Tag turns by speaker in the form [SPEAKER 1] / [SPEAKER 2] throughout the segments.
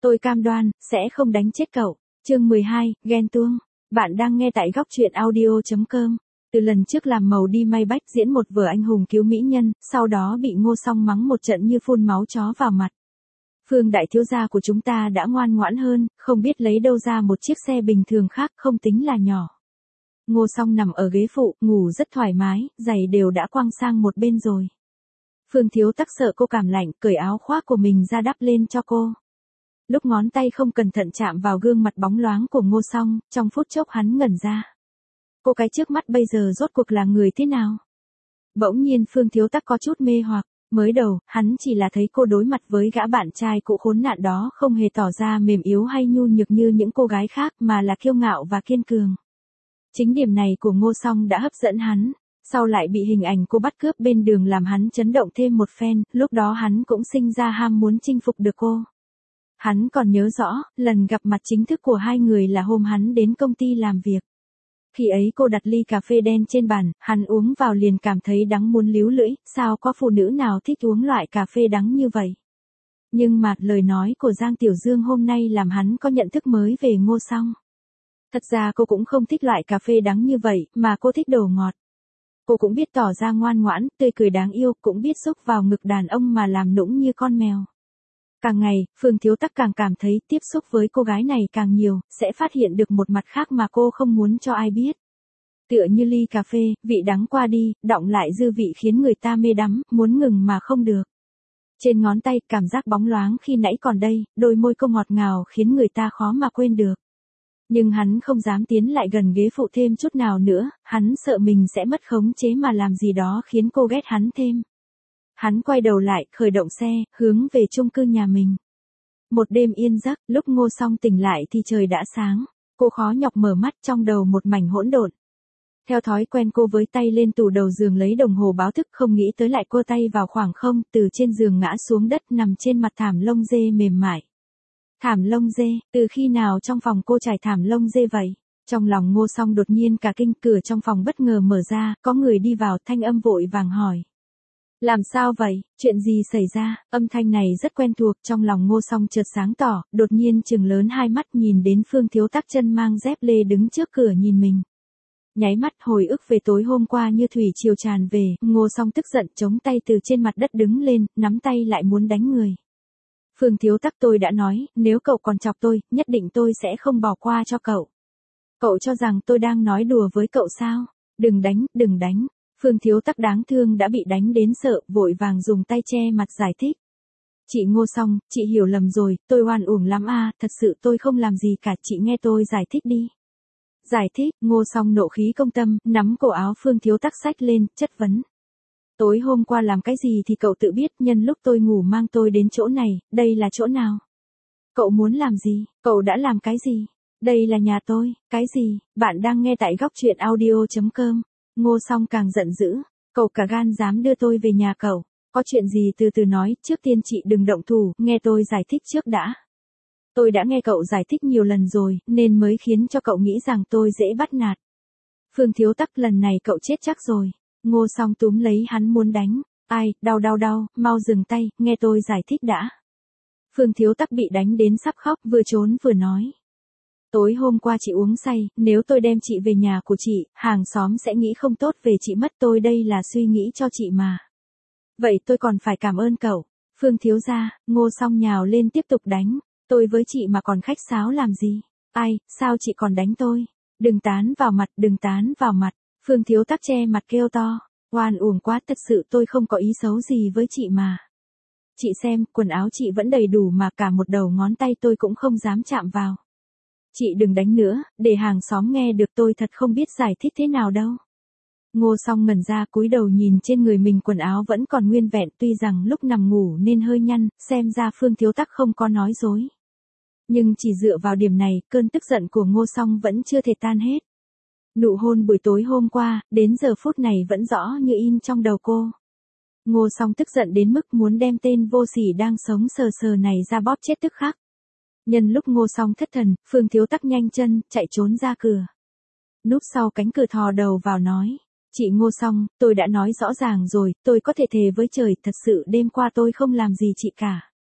[SPEAKER 1] Tôi cam đoan, sẽ không đánh chết cậu. Chương 12, ghen tuông. Bạn đang nghe tại góc truyện audio.com. Từ lần trước làm màu đi may bách diễn một vở anh hùng cứu mỹ nhân, sau đó bị Ngô Song mắng một trận như phun máu chó vào mặt. Phương đại thiếu gia của chúng ta đã ngoan ngoãn hơn, không biết lấy đâu ra một chiếc xe bình thường khác không tính là nhỏ. Ngô Song nằm ở ghế phụ, ngủ rất thoải mái, giày đều đã quăng sang một bên rồi. Phương Thiếu Tắc sợ cô cảm lạnh, cởi áo khoác của mình ra đắp lên cho cô. Lúc ngón tay không cẩn thận chạm vào gương mặt bóng loáng của Ngô Song, trong phút chốc hắn ngẩn ra. Cô cái trước mắt bây giờ rốt cuộc là người thế nào? Bỗng nhiên Phương Thiếu Tắc có chút mê hoặc, mới đầu, hắn chỉ là thấy cô đối mặt với gã bạn trai cũ khốn nạn đó không hề tỏ ra mềm yếu hay nhu nhược như những cô gái khác mà là kiêu ngạo và kiên cường. Chính điểm này của Ngô Song đã hấp dẫn hắn, sau lại bị hình ảnh cô bắt cướp bên đường làm hắn chấn động thêm một phen, lúc đó hắn cũng sinh ra ham muốn chinh phục được cô. Hắn còn nhớ rõ, lần gặp mặt chính thức của hai người là hôm hắn đến công ty làm việc. Khi ấy cô đặt ly cà phê đen trên bàn, hắn uống vào liền cảm thấy đắng muốn líu lưỡi, sao có phụ nữ nào thích uống loại cà phê đắng như vậy. Nhưng mà lời nói của Giang Tiểu Dương hôm nay làm hắn có nhận thức mới về Ngô Song. Thật ra cô cũng không thích loại cà phê đắng như vậy, mà cô thích đồ ngọt. Cô cũng biết tỏ ra ngoan ngoãn, tươi cười đáng yêu, cũng biết xúc vào ngực đàn ông mà làm nũng như con mèo. Càng ngày, Phương Thiếu Tắc càng cảm thấy tiếp xúc với cô gái này càng nhiều, sẽ phát hiện được một mặt khác mà cô không muốn cho ai biết. Tựa như ly cà phê, vị đắng qua đi, đọng lại dư vị khiến người ta mê đắm, muốn ngừng mà không được. Trên ngón tay, cảm giác bóng loáng khi nãy còn đây, đôi môi cô ngọt ngào khiến người ta khó mà quên được. Nhưng hắn không dám tiến lại gần ghế phụ thêm chút nào nữa, hắn sợ mình sẽ mất khống chế mà làm gì đó khiến cô ghét hắn thêm. Hắn quay đầu lại, khởi động xe, hướng về chung cư nhà mình. Một đêm yên giấc, lúc Ngô Song tỉnh lại thì trời đã sáng. Cô khó nhọc mở mắt, trong đầu một mảnh hỗn độn. Theo thói quen cô với tay lên tủ đầu giường lấy đồng hồ báo thức, không nghĩ tới lại cô tay vào khoảng không, từ trên giường ngã xuống đất nằm trên mặt thảm lông dê mềm mại. Thảm lông dê, từ khi nào trong phòng cô trải thảm lông dê vậy? Trong lòng Ngô Song đột nhiên cả kinh, cửa trong phòng bất ngờ mở ra, có người đi vào, thanh âm vội vàng hỏi. Làm sao vậy, chuyện gì xảy ra? Âm thanh này rất quen thuộc, trong lòng Ngô Song chợt sáng tỏ, đột nhiên trừng lớn hai mắt nhìn đến Phương Thiếu Tắc chân mang dép lê đứng trước cửa nhìn mình. Nháy mắt hồi ức về tối hôm qua như thủy triều tràn về, Ngô Song tức giận chống tay từ trên mặt đất đứng lên, nắm tay lại muốn đánh người. Phương Thiếu Tắc, tôi đã nói, nếu cậu còn chọc tôi, nhất định tôi sẽ không bỏ qua cho cậu. Cậu cho rằng tôi đang nói đùa với cậu sao? Đừng đánh, đừng đánh. Phương Thiếu Tắc đáng thương đã bị đánh đến sợ, vội vàng dùng tay che mặt giải thích. Chị Ngô Song, chị hiểu lầm rồi, tôi oan uổng lắm à, thật sự tôi không làm gì cả, chị nghe tôi giải thích đi. Giải thích, Ngô Song nộ khí công tâm, nắm cổ áo Phương Thiếu Tắc xách lên, chất vấn. Tối hôm qua làm cái gì thì cậu tự biết, nhân lúc tôi ngủ mang tôi đến chỗ này, đây là chỗ nào? Cậu muốn làm gì? Cậu đã làm cái gì? Đây là nhà tôi, cái gì? Bạn đang nghe tại góc truyện audio.com. Ngô Song càng giận dữ, cậu cả gan dám đưa tôi về nhà cậu, có chuyện gì từ từ nói, trước tiên chị đừng động thủ, nghe tôi giải thích trước đã. Tôi đã nghe cậu giải thích nhiều lần rồi, nên mới khiến cho cậu nghĩ rằng tôi dễ bắt nạt. Phương Thiếu Tắc, lần này cậu chết chắc rồi. Ngô Song túm lấy hắn muốn đánh, ai, đau, mau dừng tay, nghe tôi giải thích đã. Phương Thiếu Tắc bị đánh đến sắp khóc, vừa trốn vừa nói. Tối hôm qua chị uống say, nếu tôi đem chị về nhà của chị, hàng xóm sẽ nghĩ không tốt về chị mất, tôi đây là suy nghĩ cho chị mà. Vậy tôi còn phải cảm ơn cậu. Phương Thiếu gia, Ngô Song nhào lên tiếp tục đánh, tôi với chị mà còn khách sáo làm gì? Ai, sao chị còn đánh tôi? Đừng tán vào mặt, đừng tán vào mặt. Phương Thiếu Tắc che mặt kêu to, oan uổng quá, thật sự tôi không có ý xấu gì với chị mà. Chị xem, quần áo chị vẫn đầy đủ mà cả một đầu ngón tay tôi cũng không dám chạm vào. Chị đừng đánh nữa, để hàng xóm nghe được, tôi thật không biết giải thích thế nào đâu. Ngô Song ngẩn ra, cúi đầu nhìn trên người mình, quần áo vẫn còn nguyên vẹn, tuy rằng lúc nằm ngủ nên hơi nhăn, xem ra Phương Thiếu Tắc không có nói dối. Nhưng chỉ dựa vào điểm này, cơn tức giận của Ngô Song vẫn chưa thể tan hết. Nụ hôn buổi tối hôm qua, đến giờ phút này vẫn rõ như in trong đầu cô. Ngô Song tức giận đến mức muốn đem tên vô sỉ đang sống sờ sờ này ra bóp chết tức khắc. Nhân lúc Ngô Song thất thần, Phương Thiếu Tắc nhanh chân, chạy trốn ra cửa. Núp sau cánh cửa thò đầu vào nói. Chị Ngô Song, tôi đã nói rõ ràng rồi, tôi có thể thề với trời, thật sự đêm qua tôi không làm gì chị cả.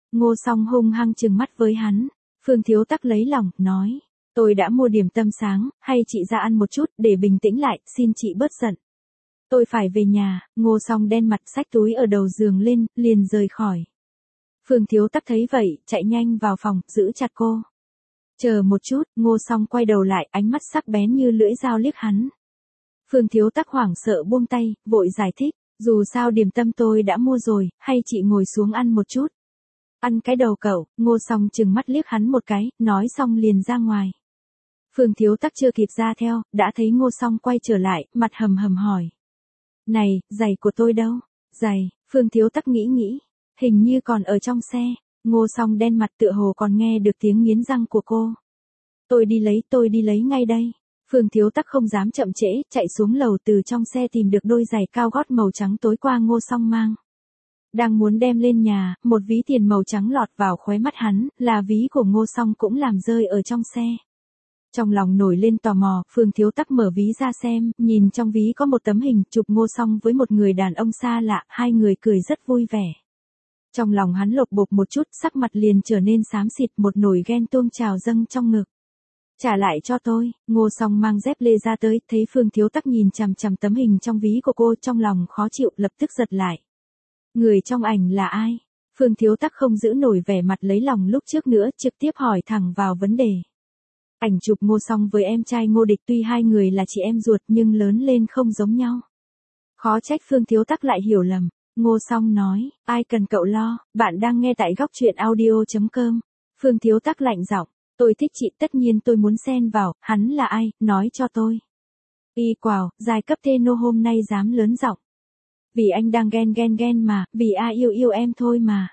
[SPEAKER 1] Ngô Song hung hăng trừng mắt với hắn. Phương Thiếu Tắc lấy lòng, nói. Tôi đã mua điểm tâm sáng, hay chị ra ăn một chút, để bình tĩnh lại, xin chị bớt giận. Tôi phải về nhà. Ngô Song đen mặt xách túi ở đầu giường lên, liền rời khỏi. Phương Thiếu Tắc thấy vậy, chạy nhanh vào phòng, giữ chặt cô. Chờ một chút, Ngô Song quay đầu lại, ánh mắt sắc bén như lưỡi dao liếc hắn. Phương Thiếu Tắc hoảng sợ buông tay, vội giải thích, dù sao điểm tâm tôi đã mua rồi, hay chị ngồi xuống ăn một chút. Ăn cái đầu cậu. Ngô Song trừng mắt liếc hắn một cái, nói xong liền ra ngoài. Phương Thiếu Tắc chưa kịp ra theo, đã thấy Ngô Song quay trở lại, mặt hầm hầm hỏi. Này, giày của tôi đâu? Giày. Phương Thiếu Tắc nghĩ, hình như còn ở trong xe. Ngô Song đen mặt tựa hồ còn nghe được tiếng nghiến răng của cô. Tôi đi lấy ngay đây. Phương Thiếu Tắc không dám chậm trễ, chạy xuống lầu, từ trong xe tìm được đôi giày cao gót màu trắng tối qua Ngô Song mang. Đang muốn đem lên nhà, một ví tiền màu trắng lọt vào khóe mắt hắn, là ví của Ngô Song cũng làm rơi ở trong xe. Trong lòng nổi lên tò mò, Phương Thiếu Tắc mở ví ra xem, nhìn trong ví có một tấm hình chụp Ngô Song với một người đàn ông xa lạ, hai người cười rất vui vẻ. Trong lòng hắn lột bột một chút, sắc mặt liền trở nên xám xịt, một nồi ghen tuông trào dâng trong ngực. Trả lại cho tôi. Ngô Song mang dép lê ra tới, thấy Phương Thiếu Tắc nhìn chằm chằm tấm hình trong ví của cô, trong lòng khó chịu, lập tức giật lại. Người trong ảnh là ai? Phương Thiếu Tắc không giữ nổi vẻ mặt lấy lòng lúc trước nữa, trực tiếp hỏi thẳng vào vấn đề. Ảnh chụp Ngô Song với em trai Ngô Địch, tuy hai người là chị em ruột nhưng lớn lên không giống nhau. Khó trách Phương Thiếu Tắc lại hiểu lầm. Ngô Song nói, ai cần cậu lo, bạn đang nghe tại góc truyện audio.com. Phương Thiếu Tắc lạnh giọng, tôi thích chị, tất nhiên tôi muốn xen vào, hắn là ai, nói cho tôi. Y quào, giai cấp Teno hôm nay dám lớn giọng. Vì anh đang ghen mà, vì ai yêu em thôi mà.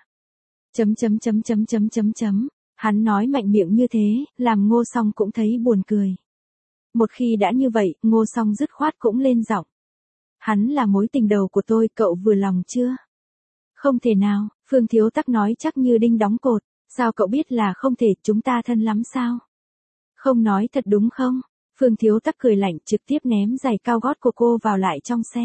[SPEAKER 1] Hắn nói mạnh miệng như thế, làm Ngô Song cũng thấy buồn cười. Một khi đã như vậy, Ngô Song dứt khoát cũng lên giọng. Hắn là mối tình đầu của tôi, cậu vừa lòng chưa? Không thể nào. Phương Thiếu Tắc nói chắc như đinh đóng cột. Sao cậu biết là không thể, chúng ta thân lắm sao? Không nói thật đúng không? Phương Thiếu Tắc cười lạnh, trực tiếp ném giày cao gót của cô vào lại trong xe.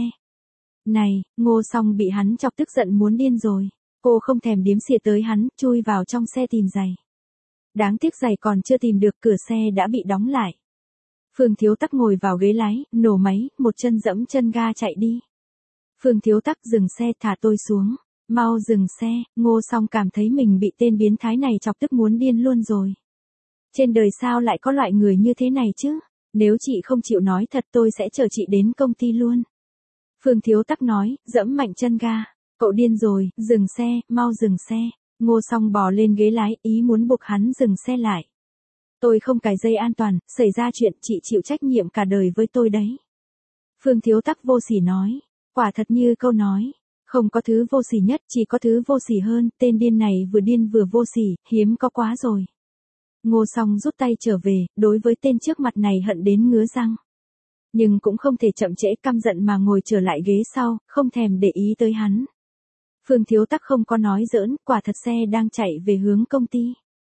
[SPEAKER 1] Này, Ngô Song bị hắn chọc tức giận muốn điên rồi. Cô không thèm điếm xỉa tới hắn, chui vào trong xe tìm giày. Đáng tiếc giày còn chưa tìm được, cửa xe đã bị đóng lại. Phương Thiếu Tắc ngồi vào ghế lái, nổ máy, một chân dẫm chân ga chạy đi. Phương Thiếu Tắc dừng xe, thả tôi xuống. Mau dừng xe. Ngô Song cảm thấy mình bị tên biến thái này chọc tức muốn điên luôn rồi. Trên đời sao lại có loại người như thế này chứ? Nếu chị không chịu nói thật tôi sẽ chở chị đến công ty luôn. Phương Thiếu Tắc nói, dẫm mạnh chân ga. Cậu điên rồi, dừng xe, mau dừng xe. Ngô Song bò lên ghế lái, ý muốn buộc hắn dừng xe lại. Tôi không cài dây an toàn, xảy ra chuyện chị chịu trách nhiệm cả đời với tôi đấy. Phương Thiếu Tắc vô sỉ nói. Quả thật như câu nói. Không có thứ vô sỉ nhất, chỉ có thứ vô sỉ hơn, tên điên này vừa điên vừa vô sỉ, hiếm có quá rồi. Ngô Song rút tay trở về, đối với tên trước mặt này hận đến ngứa răng. Nhưng cũng không thể chậm trễ, căm giận mà ngồi trở lại ghế sau, không thèm để ý tới hắn. Phương Thiếu Tắc không có nói giỡn, quả thật xe đang chạy về hướng công ty.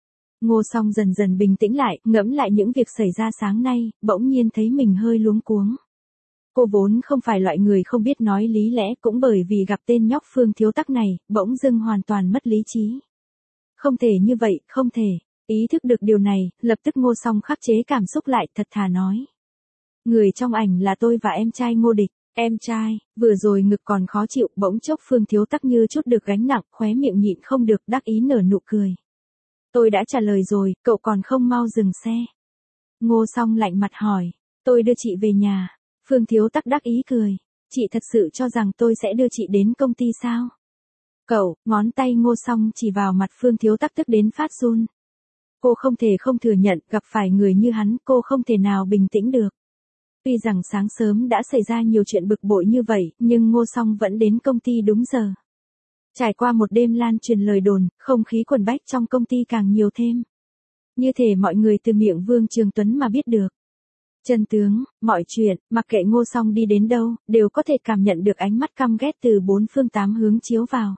[SPEAKER 1] Ngô Song dần dần bình tĩnh lại, ngẫm lại những việc xảy ra sáng nay, bỗng nhiên thấy mình hơi luống cuống. Cô vốn không phải loại người không biết nói lý lẽ, cũng bởi vì gặp tên nhóc Phương Thiếu Tắc này, bỗng dưng hoàn toàn mất lý trí. Không thể như vậy, không thể. Ý thức được điều này, lập tức Ngô Song khắc chế cảm xúc lại, thật thà nói. Người trong ảnh là tôi và em trai Ngô Địch. Em trai. Vừa rồi ngực còn khó chịu, bỗng chốc Phương Thiếu Tắc như chút được gánh nặng, khóe miệng nhịn không được, đắc ý nở nụ cười. Tôi đã trả lời rồi, cậu còn không mau dừng xe. Ngô Song lạnh mặt hỏi. Tôi đưa chị về nhà. Phương Thiếu Tắc đắc ý cười. Chị thật sự cho rằng tôi sẽ đưa chị đến công ty sao? Cậu, ngón tay Ngô Song chỉ vào mặt Phương Thiếu Tắc tức đến phát run. Cô không thể không thừa nhận, gặp phải người như hắn, cô không thể nào bình tĩnh được. Tuy rằng sáng sớm đã xảy ra nhiều chuyện bực bội như vậy, nhưng Ngô Song vẫn đến công ty đúng giờ. Trải qua một đêm lan truyền lời đồn, không khí quần bách trong công ty càng nhiều thêm. Như thể mọi người từ miệng Vương Trường Tuấn mà biết được. Chân tướng, mọi chuyện, mặc kệ Ngô Song đi đến đâu, đều có thể cảm nhận được ánh mắt căm ghét từ bốn phương tám hướng chiếu vào.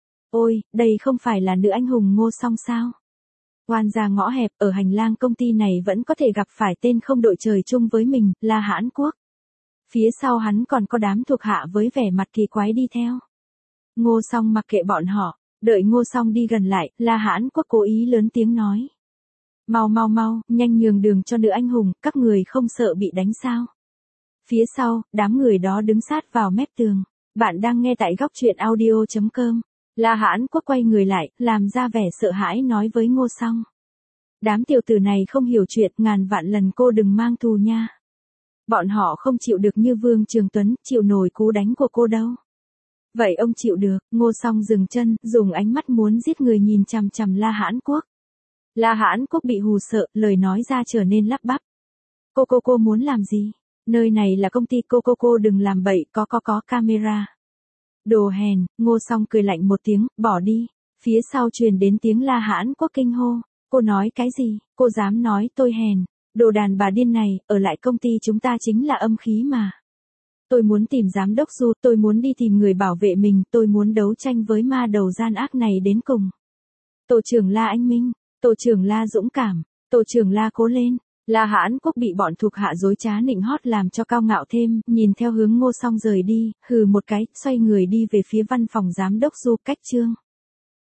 [SPEAKER 1] Ôi, đây không phải là nữ anh hùng Ngô Song sao? Oan ra ngõ hẹp, ở hành lang công ty này vẫn có thể gặp phải tên không đội trời chung với mình, là Hãn Quốc. Phía sau hắn còn có đám thuộc hạ với vẻ mặt kỳ quái đi theo. Ngô Song mặc kệ bọn họ, Đợi Ngô Song đi gần lại, La Hãn Quốc cố ý lớn tiếng nói. Mau mau mau, nhanh nhường đường cho nữ anh hùng, các người không sợ bị đánh sao. Phía sau, đám người đó đứng sát vào mép tường. Bạn đang nghe tại góc truyện audio.com. La Hãn Quốc quay người lại, làm ra vẻ sợ hãi nói với Ngô Song. Đám tiểu tử này không hiểu chuyện, ngàn vạn lần cô đừng mang thù nha. Bọn họ không chịu được như Vương Trường Tuấn, chịu nổi cú đánh của cô đâu. Vậy ông chịu được. Ngô Song dừng chân, dùng ánh mắt muốn giết người nhìn chằm chằm La Hãn Quốc. La Hãn Quốc bị hù sợ, lời nói ra trở nên lắp bắp. Cô muốn làm gì? Nơi này là công ty cô đừng làm bậy, có camera. Đồ hèn. Ngô Song cười lạnh một tiếng, bỏ đi. Phía sau truyền đến tiếng La Hãn Quốc kinh hô. Cô nói cái gì? Cô dám nói tôi hèn? Đồ đàn bà điên này, ở lại công ty chúng ta chính là âm khí mà. Tôi muốn tìm giám đốc Du, tôi muốn đi tìm người bảo vệ mình, tôi muốn đấu tranh với ma đầu gian ác này đến cùng. Tổ trưởng La anh minh, tổ trưởng La dũng cảm, tổ trưởng La cố lên. La Hãn Quốc bị bọn thuộc hạ dối trá nịnh hót làm cho cao ngạo thêm, nhìn theo hướng Ngô Song rời đi, hừ một cái, xoay người đi về phía văn phòng giám đốc Du. Cách chương